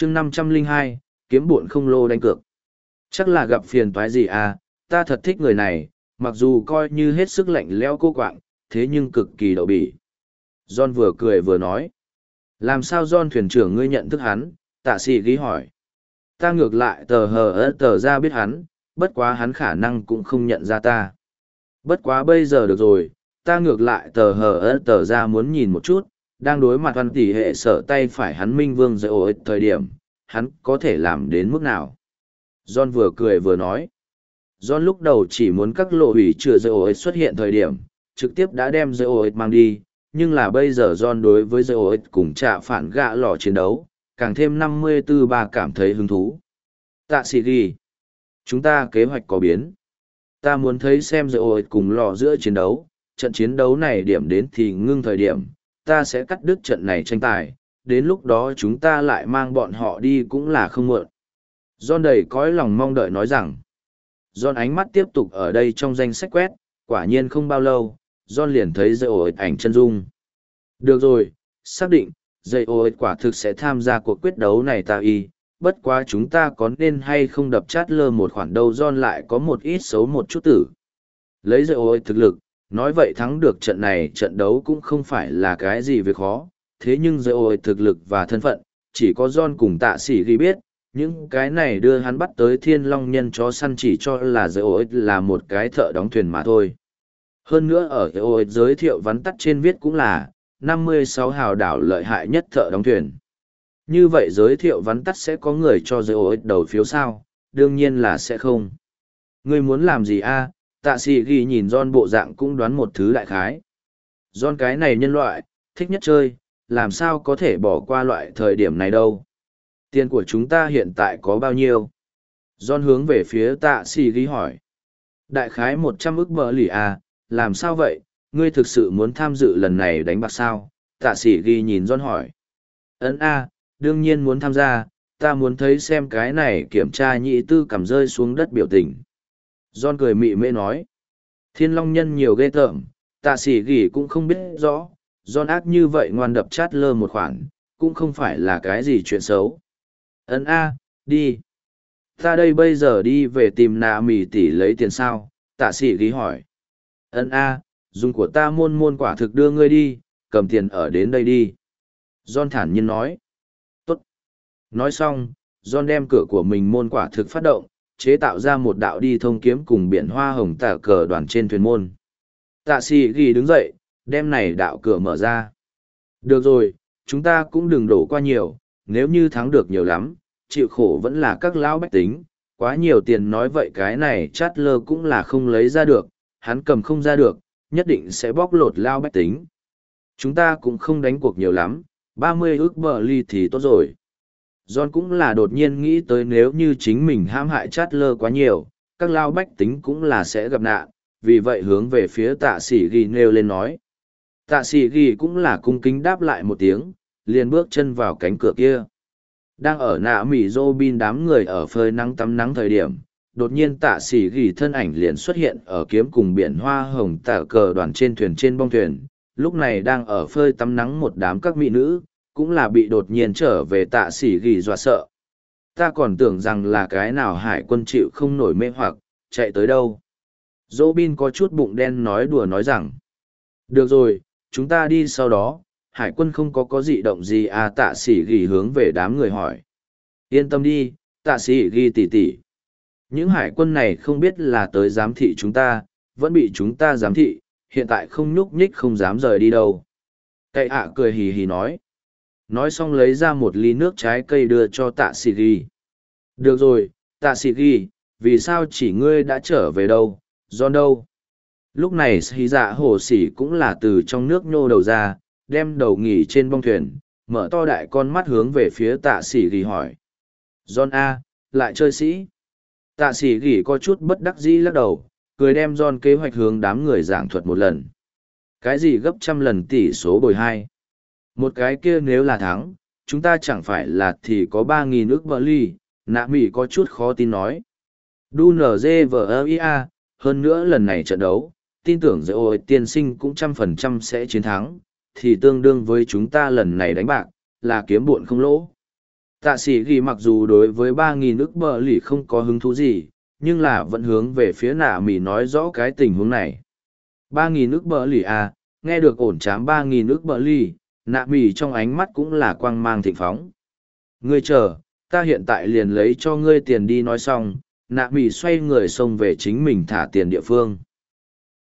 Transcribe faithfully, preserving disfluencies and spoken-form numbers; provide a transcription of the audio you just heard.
chương năm trăm lẻ hai, kiếm bộn không lô đánh cược. Chắc là gặp phiền toái gì à, ta thật thích người này, mặc dù coi như hết sức lạnh lẽo cô quạng, thế nhưng cực kỳ đậu bỉ. John vừa cười vừa nói. Làm sao John thuyền trưởng ngươi nhận thức hắn? Tạ sĩ ghi hỏi. Ta ngược lại tờ hờ ớt tờ ra biết hắn, bất quá hắn khả năng cũng không nhận ra ta. Bất quá bây giờ được rồi, ta ngược lại tờ hờ ớt tờ ra muốn nhìn một chút, đang đối mặt văn tỷ hệ sở tay phải hắn minh vương dạy ổ thời điểm, hắn có thể làm đến mức nào. John vừa cười vừa nói. John lúc đầu chỉ muốn các lộ hủy chữa dạy ổ xuất hiện thời điểm, trực tiếp đã đem dạy ổ mang đi, nhưng là bây giờ John đối với dạy ổ cùng trả phản gạ lò chiến đấu, càng thêm năm mươi tư ba cảm thấy hứng thú. Tạ sĩ ghi. Chúng ta kế hoạch có biến. Ta muốn thấy xem dạy ổ cùng lò giữa chiến đấu, trận chiến đấu này điểm đến thì ngưng thời điểm, ta sẽ cắt đứt trận này tranh tài, đến lúc đó chúng ta lại mang bọn họ đi cũng là không muộn. John đầy cõi lòng mong đợi nói rằng, John ánh mắt tiếp tục ở đây trong danh sách quét, quả nhiên không bao lâu, John liền thấy dây ổ ảnh chân dung. Được rồi, xác định, dây ổ quả thực sẽ tham gia cuộc quyết đấu này ta y, bất quá chúng ta có nên hay không đập chát lơ một khoản đầu John lại có một ít xấu một chút tử. Lấy dây ổ thực lực, nói vậy thắng được trận này trận đấu cũng không phải là cái gì việc khó, thế nhưng dây ổ thực lực và thân phận, chỉ có John cùng tạ sĩ ghi biết, những cái này đưa hắn bắt tới thiên long nhân chó săn chỉ cho là dây ổ là một cái thợ đóng thuyền mà thôi. Hơn nữa ở dây ổ giới thiệu vắn tắt trên viết cũng là năm mươi sáu hào đảo lợi hại nhất thợ đóng thuyền. Như vậy giới thiệu vắn tắt sẽ có người cho dây ổ đầu phiếu sao? Đương nhiên là sẽ không. Ngươi muốn làm gì a? Tạ sĩ ghi nhìn John bộ dạng cũng đoán một thứ đại khái. John cái này nhân loại, thích nhất chơi, làm sao có thể bỏ qua loại thời điểm này đâu. Tiền của chúng ta hiện tại có bao nhiêu? John hướng về phía tạ sĩ ghi hỏi. Đại khái một trăm ức bờ lì à, làm sao vậy? Ngươi thực sự muốn tham dự lần này đánh bạc sao? Tạ sĩ ghi nhìn John hỏi. Ấn a, đương nhiên muốn tham gia, ta muốn thấy xem cái này kiểm tra nhị tư cầm rơi xuống đất biểu tình. John cười mị mê nói. Thiên long nhân nhiều ghê tởm, tạ sĩ ghi cũng không biết rõ, John ác như vậy ngoan đập chát lơ một khoản, cũng không phải là cái gì chuyện xấu. Ấn a, đi. Ta đây bây giờ đi về tìm nạ mì tỷ lấy tiền sao? Tạ sĩ ghi hỏi. Ấn a, dùng của ta môn môn quả thực đưa ngươi đi, cầm tiền ở đến đây đi. John thản nhiên nói. Tốt. Nói xong, John đem cửa của mình môn quả thực phát động, chế tạo ra một đạo đi thông kiếm cùng biển hoa hồng tả cờ đoàn trên thuyền môn. Tạ sĩ ghi đứng dậy, đem này đạo cửa mở ra. Được rồi, chúng ta cũng đừng đổ qua nhiều, nếu như thắng được nhiều lắm, chịu khổ vẫn là các lão bách tính, quá nhiều tiền nói vậy cái này chát lơ cũng là không lấy ra được, hắn cầm không ra được, nhất định sẽ bóc lột lao bách tính. Chúng ta cũng không đánh cuộc nhiều lắm, ba mươi ước bờ ly thì tốt rồi. John cũng là đột nhiên nghĩ tới nếu như chính mình hãm hại chát lơ quá nhiều, các lao bách tính cũng là sẽ gặp nạn, vì vậy hướng về phía tạ sĩ ghi nêu lên nói. Tạ sĩ ghi cũng là cung kính đáp lại một tiếng, liền bước chân vào cánh cửa kia. Đang ở nạ mỉ dô bin đám người ở phơi nắng tắm nắng thời điểm, đột nhiên tạ sĩ ghi thân ảnh liền xuất hiện ở kiếm cùng biển hoa hồng tả cờ đoàn trên thuyền trên bong thuyền, lúc này đang ở phơi tắm nắng một đám các mỹ nữ, cũng là bị đột nhiên trở về tạ sĩ ghi dọa sợ. Ta còn tưởng rằng là cái nào hải quân chịu không nổi mê hoặc, chạy tới đâu. Dô bin có chút bụng đen nói đùa nói rằng, được rồi, chúng ta đi sau đó, hải quân không có có dị động gì à tạ sĩ ghi hướng về đám người hỏi. Yên tâm đi, tạ sĩ ghi tỉ tỉ. Những hải quân này không biết là tới giám thị chúng ta, vẫn bị chúng ta giám thị, hiện tại không nhúc nhích không dám rời đi đâu. Cậy ạ cười hì hì nói. Nói xong lấy ra một ly nước trái cây đưa cho tạ sĩ ghi. Được rồi, tạ sĩ ghi, vì sao chỉ ngươi đã trở về đâu, John đâu? Lúc này xì dạ hồ xỉ cũng là từ trong nước nhô đầu ra, đem đầu nghỉ trên bong thuyền, mở to đại con mắt hướng về phía tạ sĩ ghi hỏi. John A, lại chơi sĩ. Tạ sĩ ghi có chút bất đắc dĩ lắc đầu, cười đem John kế hoạch hướng đám người giảng thuật một lần. Cái gì gấp trăm lần tỷ số bồi hai? Một cái kia nếu là thắng, chúng ta chẳng phải là thì có ba nghìn ức vợ ly, nạ mỉ có chút khó tin nói. Đu nở dê vờ ia, hơn nữa lần này trận đấu, tin tưởng dễ ôi tiên sinh cũng trăm phần trăm sẽ chiến thắng, thì tương đương với chúng ta lần này đánh bạc, là kiếm buộn không lỗ. Tạ sĩ ghi mặc dù đối với ba nghìn ức bờ lì không có hứng thú gì, nhưng là vẫn hướng về phía nạ mỉ nói rõ cái tình huống này. Ba nghìn ức bờ lì à, nghe được ổn chám ba nghìn ức bờ lì, nạ mỉ trong ánh mắt cũng là quang mang thịnh phóng. Ngươi chờ, ta hiện tại liền lấy cho ngươi tiền đi nói xong, nạ mỉ xoay người xông về chính mình thả tiền địa phương.